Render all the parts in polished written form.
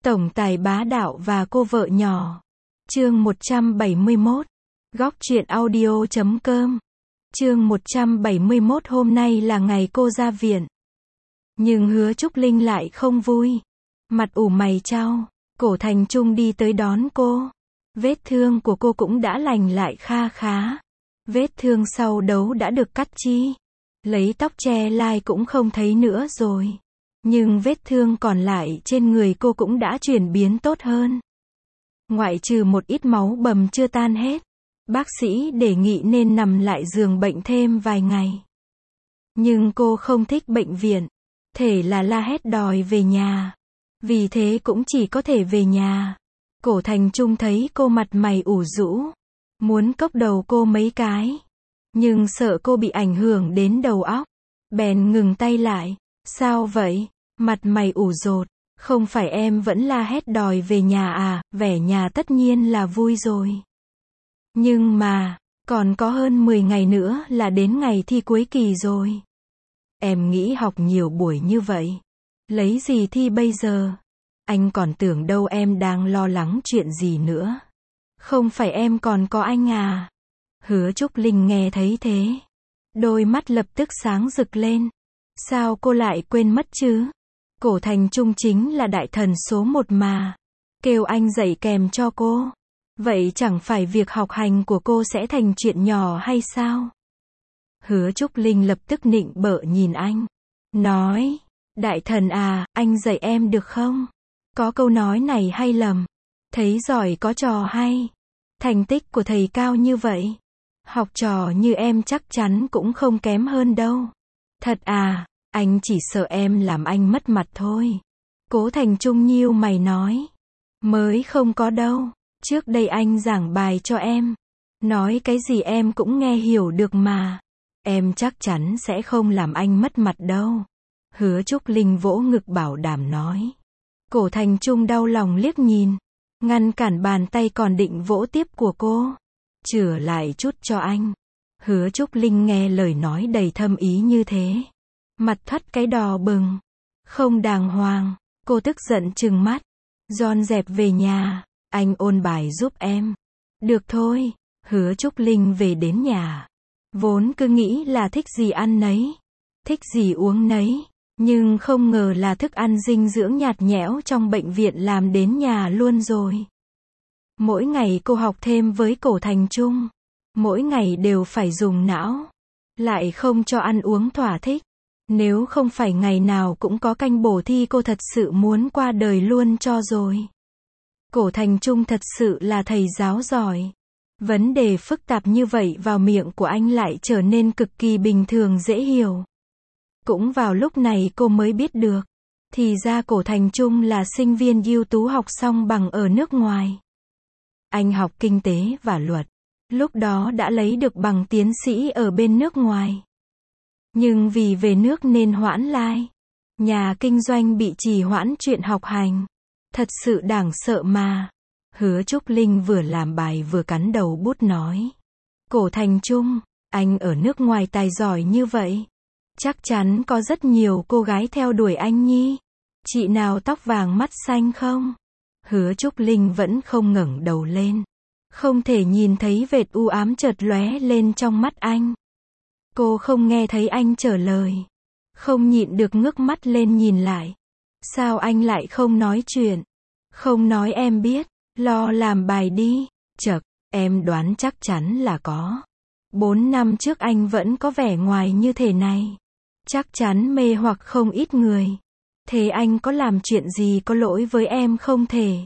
Tổng tài bá đạo và cô vợ nhỏ. Chương 171. Góc truyện audio.com. Chương 171. Hôm nay là ngày cô ra viện. Nhưng Hứa Trúc Linh lại không vui. Mặt ủ mày chau. Cổ Thành Trung đi tới đón cô. Vết thương của cô cũng đã lành lại kha khá. Vết thương sau đấu đã được cắt chi. Lấy tóc che lai cũng không thấy nữa rồi. Nhưng vết thương còn lại trên người cô cũng đã chuyển biến tốt hơn. Ngoại trừ một ít máu bầm chưa tan hết. Bác sĩ đề nghị nên nằm lại giường bệnh thêm vài ngày. Nhưng cô không thích bệnh viện. Thể là la hét đòi về nhà. Vì thế cũng chỉ có thể về nhà. Cổ Thành Trung thấy cô mặt mày ủ rũ. Muốn cốc đầu cô mấy cái. Nhưng sợ cô bị ảnh hưởng đến đầu óc. Bèn ngừng tay lại. Sao vậy? Mặt mày ủ rột. Không phải em vẫn la hét đòi về nhà à? Vẻ nhà tất nhiên là vui rồi. Nhưng mà, còn có hơn 10 ngày nữa là đến ngày thi cuối kỳ rồi. Em nghĩ học nhiều buổi như vậy. Lấy gì thi bây giờ? Anh còn tưởng đâu em đang lo lắng chuyện gì nữa. Không phải em còn có anh à? Hứa Trúc Linh nghe thấy thế. Đôi mắt lập tức sáng rực lên. Sao cô lại quên mất chứ? Cổ Thành Trung chính là đại thần số 1 mà. Kêu anh dạy kèm cho cô. Vậy chẳng phải việc học hành của cô sẽ thành chuyện nhỏ hay sao? Hứa Trúc Linh lập tức nịnh bợ nhìn anh. Nói, đại thần à, anh dạy em được không? Có câu nói này hay lầm. Thấy giỏi có trò hay. Thành tích của thầy cao như vậy. Học trò như em chắc chắn cũng không kém hơn đâu. Thật à, anh chỉ sợ em làm anh mất mặt thôi. Cố Thành Trung nhíu mày nói. Mới không có đâu. Trước đây anh giảng bài cho em. Nói cái gì em cũng nghe hiểu được mà. Em chắc chắn sẽ không làm anh mất mặt đâu. Hứa Trúc Linh vỗ ngực bảo đảm nói. Cổ Thành Trung đau lòng liếc nhìn. Ngăn cản bàn tay còn định vỗ tiếp của cô. Chữa lại chút cho anh. Hứa Trúc Linh nghe lời nói đầy thâm ý như thế. Mặt thoắt cái đỏ bừng. Không đàng hoàng. Cô tức giận trừng mắt. Dọn dẹp về nhà. Anh ôn bài giúp em. Được thôi. Hứa Trúc Linh về đến nhà. Vốn cứ nghĩ là thích gì ăn nấy. Thích gì uống nấy. Nhưng không ngờ là thức ăn dinh dưỡng nhạt nhẽo trong bệnh viện làm đến nhà luôn rồi. Mỗi ngày cô học thêm với Cổ Thành Trung. Mỗi ngày đều phải dùng não. Lại không cho ăn uống thỏa thích. Nếu không phải ngày nào cũng có canh bổ thi cô thật sự muốn qua đời luôn cho rồi. Cổ Thành Trung thật sự là thầy giáo giỏi. Vấn đề phức tạp như vậy vào miệng của anh lại trở nên cực kỳ bình thường dễ hiểu. Cũng vào lúc này cô mới biết được. Thì ra Cổ Thành Trung là sinh viên ưu tú học xong bằng ở nước ngoài. Anh học kinh tế và luật. Lúc đó đã lấy được bằng tiến sĩ ở bên nước ngoài. Nhưng vì về nước nên hoãn lai. Nhà kinh doanh bị trì hoãn chuyện học hành. Thật sự đáng sợ mà. Hứa Trúc Linh vừa làm bài vừa cắn đầu bút nói. Cổ Thành Trung, anh ở nước ngoài tài giỏi như vậy. Chắc chắn có rất nhiều cô gái theo đuổi anh nhi. Chị nào tóc vàng mắt xanh không? Hứa Trúc Linh vẫn không ngẩng đầu lên. Không thể nhìn thấy vệt u ám chợt lóe lên trong mắt anh. Cô không nghe thấy anh trả lời. Không nhịn được ngước mắt lên nhìn lại. Sao anh lại không nói chuyện? Không nói em biết. Lo làm bài đi. Chậc, em đoán chắc chắn là có. 4 năm trước anh vẫn có vẻ ngoài như thế này. Chắc chắn mê hoặc không ít người. Thế anh có làm chuyện gì có lỗi với em không thể?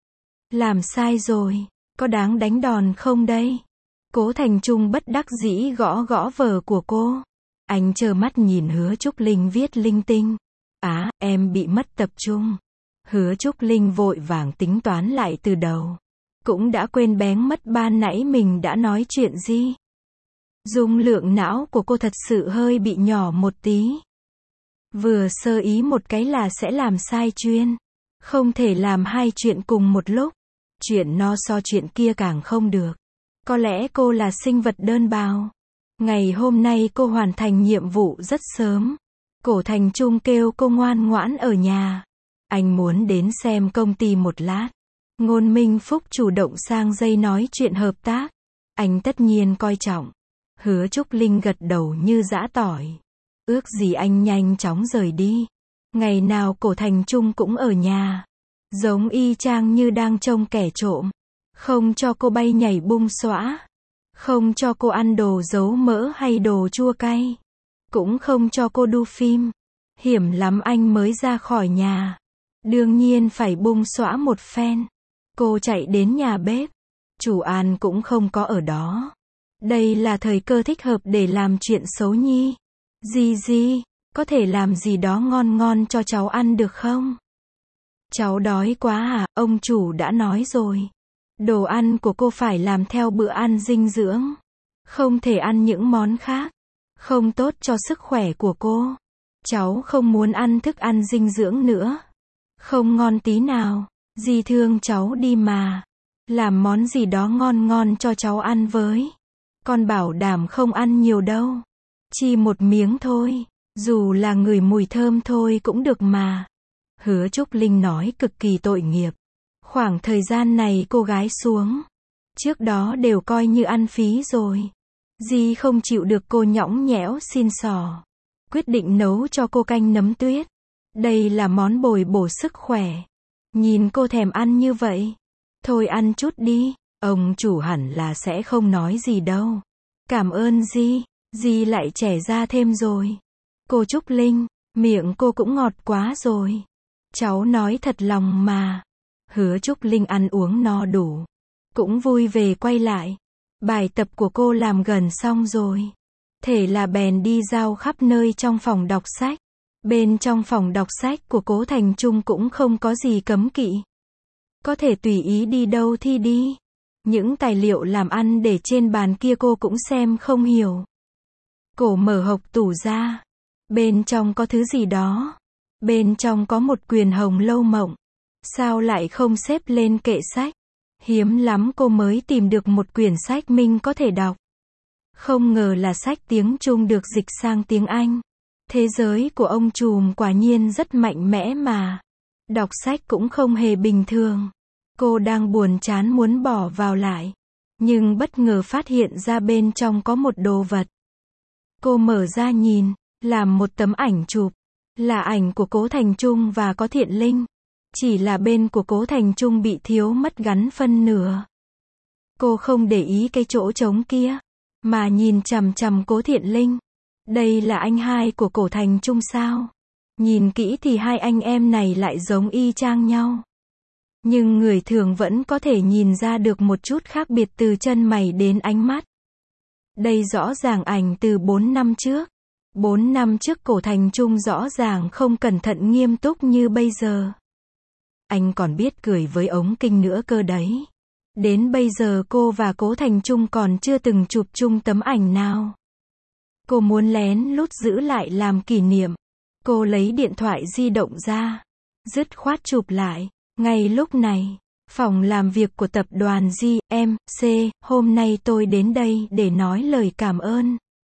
Làm sai rồi. Có đáng đánh đòn không đây? Cố Thành Trung bất đắc dĩ gõ gõ vở của cô. Anh trơ mắt nhìn Hứa Trúc Linh viết linh tinh. Á, em bị mất tập trung. Hứa Trúc Linh vội vàng tính toán lại từ đầu. Cũng đã quên bén mất ban nãy mình đã nói chuyện gì. Dung lượng não của cô thật sự hơi bị nhỏ một tí. Vừa sơ ý một cái là sẽ làm sai chuyên. Không thể làm hai chuyện cùng một lúc. Chuyện no so chuyện kia càng không được. Có lẽ cô là sinh vật đơn bào. Ngày hôm nay cô hoàn thành nhiệm vụ rất sớm. Cổ Thành Trung kêu cô ngoan ngoãn ở nhà. Anh muốn đến xem công ty một lát. Ngôn Minh Phúc chủ động sang dây nói chuyện hợp tác. Anh tất nhiên coi trọng. Hứa Trúc Linh gật đầu như giã tỏi. Ước gì anh nhanh chóng rời đi. Ngày nào Cổ Thành Trung cũng ở nhà. Giống y chang như đang trông kẻ trộm. Không cho cô bay nhảy bung xõa. Không cho cô ăn đồ giấu mỡ hay đồ chua cay. Cũng không cho cô đu phim. Hiểm lắm anh mới ra khỏi nhà. Đương nhiên phải bung xõa một phen. Cô chạy đến nhà bếp. Chủ An cũng không có ở đó. Đây là thời cơ thích hợp để làm chuyện xấu nhi. Gì, có thể làm gì đó ngon ngon cho cháu ăn được không? Cháu đói quá à, ông chủ đã nói rồi. Đồ ăn của cô phải làm theo bữa ăn dinh dưỡng. Không thể ăn những món khác. Không tốt cho sức khỏe của cô. Cháu không muốn ăn thức ăn dinh dưỡng nữa. Không ngon tí nào. Dì thương cháu đi mà. Làm món gì đó ngon ngon cho cháu ăn với. Con bảo đảm không ăn nhiều đâu. Chỉ một miếng thôi. Dù là ngửi mùi thơm thôi cũng được mà. Hứa Trúc Linh nói cực kỳ tội nghiệp. Khoảng thời gian này cô gái xuống. Trước đó đều coi như ăn phí rồi. Dì không chịu được cô nhõng nhẽo xin xỏ. Quyết định nấu cho cô canh nấm tuyết. Đây là món bồi bổ sức khỏe. Nhìn cô thèm ăn như vậy. Thôi ăn chút đi. Ông chủ hẳn là sẽ không nói gì đâu. Cảm ơn dì. Dì lại trẻ ra thêm rồi. Cô Trúc Linh, miệng cô cũng ngọt quá rồi. Cháu nói thật lòng mà. Hứa Trúc Linh ăn uống no đủ. Cũng vui về quay lại. Bài tập của cô làm gần xong rồi. Thế là bèn đi giao khắp nơi trong phòng đọc sách. Bên trong phòng đọc sách của Cố Thành Trung cũng không có gì cấm kỵ. Có thể tùy ý đi đâu thì đi. Những tài liệu làm ăn để trên bàn kia cô cũng xem không hiểu. Cô mở hộc tủ ra. Bên trong có thứ gì đó. Bên trong có một quyển Hồng Lâu Mộng. Sao lại không xếp lên kệ sách? Hiếm lắm cô mới tìm được một quyển sách mình có thể đọc. Không ngờ là sách tiếng Trung được dịch sang tiếng Anh. Thế giới của ông trùm quả nhiên rất mạnh mẽ mà. Đọc sách cũng không hề bình thường. Cô đang buồn chán muốn bỏ vào lại. Nhưng bất ngờ phát hiện ra bên trong có một đồ vật. Cô mở ra nhìn, làm một tấm ảnh chụp. Là ảnh của Cố Thành Trung và có Thiện Linh. Chỉ là bên của Cố Thành Trung bị thiếu mất gắn phân nửa. Cô không để ý cái chỗ trống kia, mà nhìn chằm chằm Cố Thiện Linh. Đây là anh hai của Cố Thành Trung sao? Nhìn kỹ thì hai anh em này lại giống y chang nhau. Nhưng người thường vẫn có thể nhìn ra được một chút khác biệt từ chân mày đến ánh mắt. Đây rõ ràng ảnh từ 4 năm trước. 4 năm trước Cố Thành Trung rõ ràng không cẩn thận nghiêm túc như bây giờ. Anh còn biết cười với ống kinh nữa cơ đấy. Đến bây giờ cô và Cố Thành Trung còn chưa từng chụp chung tấm ảnh nào. Cô muốn lén lút giữ lại làm kỷ niệm. Cô lấy điện thoại di động ra. Dứt khoát chụp lại. Ngay lúc này, phòng làm việc của tập đoàn GMC, hôm nay tôi đến đây để nói lời cảm ơn.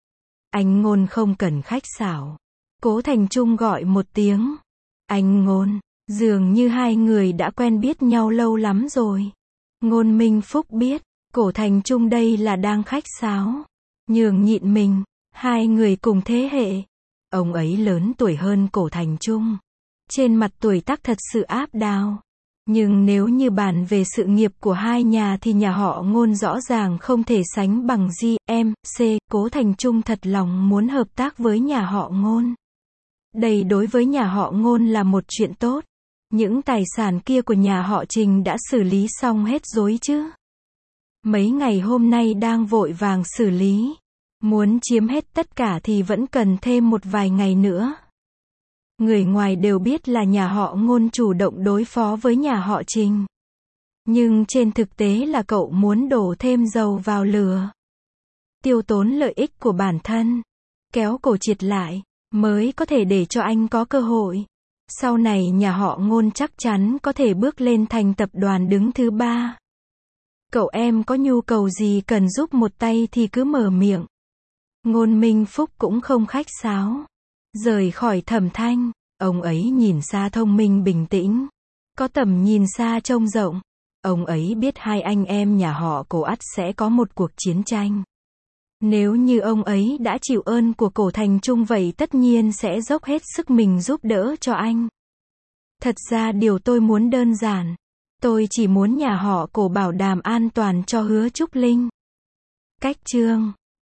Anh Ngôn không cần khách sáo. Cố Thành Trung gọi một tiếng. Anh Ngôn, dường như hai người đã quen biết nhau lâu lắm rồi. Ngôn Minh Phúc biết, Cố Thành Trung đây là đang khách sáo. Nhường nhịn mình, hai người cùng thế hệ. Ông ấy lớn tuổi hơn Cố Thành Trung. Trên mặt tuổi tác thật sự áp đảo. Nhưng nếu như bàn về sự nghiệp của hai nhà thì nhà họ Ngôn rõ ràng không thể sánh bằng GMC. Cố Thành Trung thật lòng muốn hợp tác với nhà họ Ngôn. Đây đối với nhà họ Ngôn là một chuyện tốt. Những tài sản kia của nhà họ Trình đã xử lý xong hết rồi chứ. Mấy ngày hôm nay đang vội vàng xử lý. Muốn chiếm hết tất cả thì vẫn cần thêm một vài ngày nữa. Người ngoài đều biết là nhà họ Ngôn chủ động đối phó với nhà họ Trình. Nhưng trên thực tế là cậu muốn đổ thêm dầu vào lửa. Tiêu tốn lợi ích của bản thân. Kéo cổ triệt lại, mới có thể để cho anh có cơ hội. Sau này nhà họ Ngôn chắc chắn có thể bước lên thành tập đoàn đứng thứ 3. Cậu em có nhu cầu gì cần giúp một tay thì cứ mở miệng. Ngôn Minh Phúc cũng không khách sáo. Rời khỏi Thẩm Thanh, Ông ấy nhìn xa thông minh bình tĩnh, có tầm nhìn xa trông rộng. Ông ấy biết hai anh em nhà họ Cổ ắt sẽ có một cuộc chiến tranh. Nếu như ông ấy đã chịu ơn của Cổ Thành Trung vậy tất nhiên sẽ dốc hết sức mình giúp đỡ cho anh. Thật ra điều tôi muốn đơn giản. Tôi chỉ muốn nhà họ Cổ bảo đảm an toàn cho Hứa Trúc Linh. Cách chương